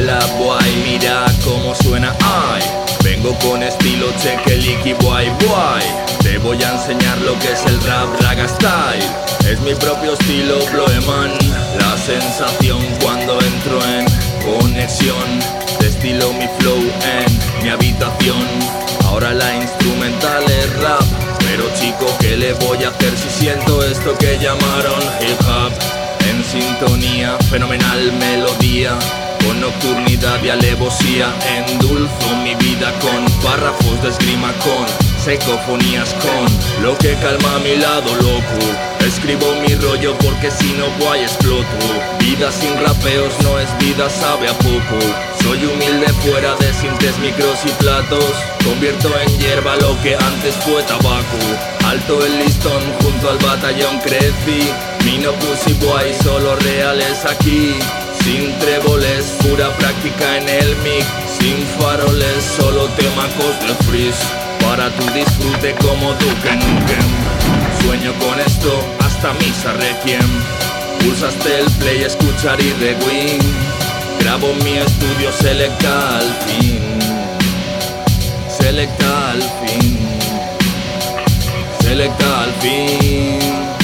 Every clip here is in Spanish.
la boy, mira cómo suena, ay. Vengo con estilo cheque, liqui, boy. Te voy a enseñar lo que es el rap, raga style. Es mi propio estilo, Bloeman. La sensación cuando entro en conexión. Destilo mi flow en mi habitación. Ahora la instrumental es rap. Pero chico, ¿qué le voy a hacer si siento esto que llamaron hip hop? En sintonía, fenomenal melodía, con nocturnidad y alevosía. Endulzo mi vida con párrafos de esgrima, con psicofonías, con lo que calma a mi lado loco. Escribo mi rollo porque si no voy exploto. Vida sin rapeos no es vida, sabe a poco. Soy humilde fuera de sintes, micros y platos. Convierto en hierba lo que antes fue tabaco. Alto el listón, junto al batallón crecí. Mi no pussy boy, solo reales aquí. Sin tréboles, pura práctica en el mic. Sin faroles, solo temacos de freeze. Para tu disfrute como Duke Nukem. Sueño con esto, hasta misa requiem. Pulsaste el play, escuchar y rewind. Grabo mi estudio, selecta al fin. Selecta al fin. Selecta al fin.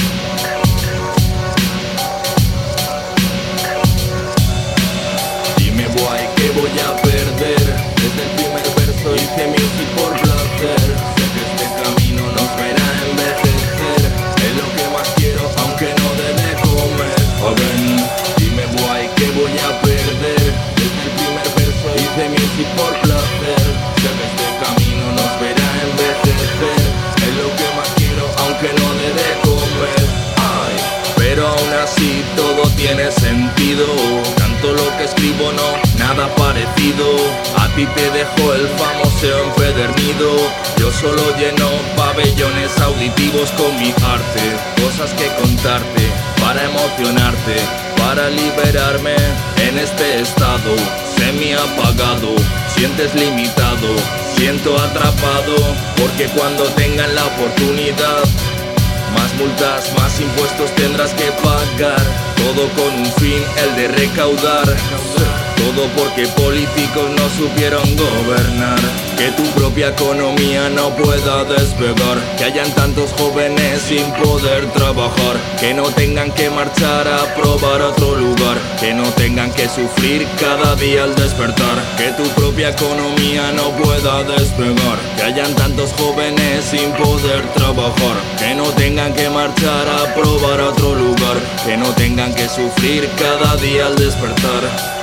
Dime boy, ¿qué voy a perder? Desde el primer verso hice music por placer. Sé que este camino nos verá envejecer. Es lo que más quiero, aunque no debe comer. Again. Dime boy, ¿qué voy a perder? Desde el primer verso hice music por placer. Sé que este camino nos verá envejecer. Es lo que más quiero, aunque no debe comer. Ay, pero aún así todo tiene sentido. Tanto lo que escribo no, nada parecido. A ti te dejo el famoso empedernido. Yo solo lleno pabellones auditivos con mi arte. Cosas que contarte, para emocionarte, para liberarme en este estado semi apagado. Sientes limitado, siento atrapado, porque cuando tengan la oportunidad, más multas, más impuestos tendrás que pagar. Todo con un fin, el de recaudar. Todo porque políticos no supieron gobernar. Que tu propia economía no pueda despegar. Que hayan tantos jóvenes sin poder trabajar. Que no tengan que marchar a probar otro lugar. Que no tengan que sufrir cada día al despertar. Que tu propia economía no pueda despegar. Que hayan tantos jóvenes sin poder trabajar. Que no tengan que marchar a probar otro lugar. Que no tengan que sufrir cada día al despertar.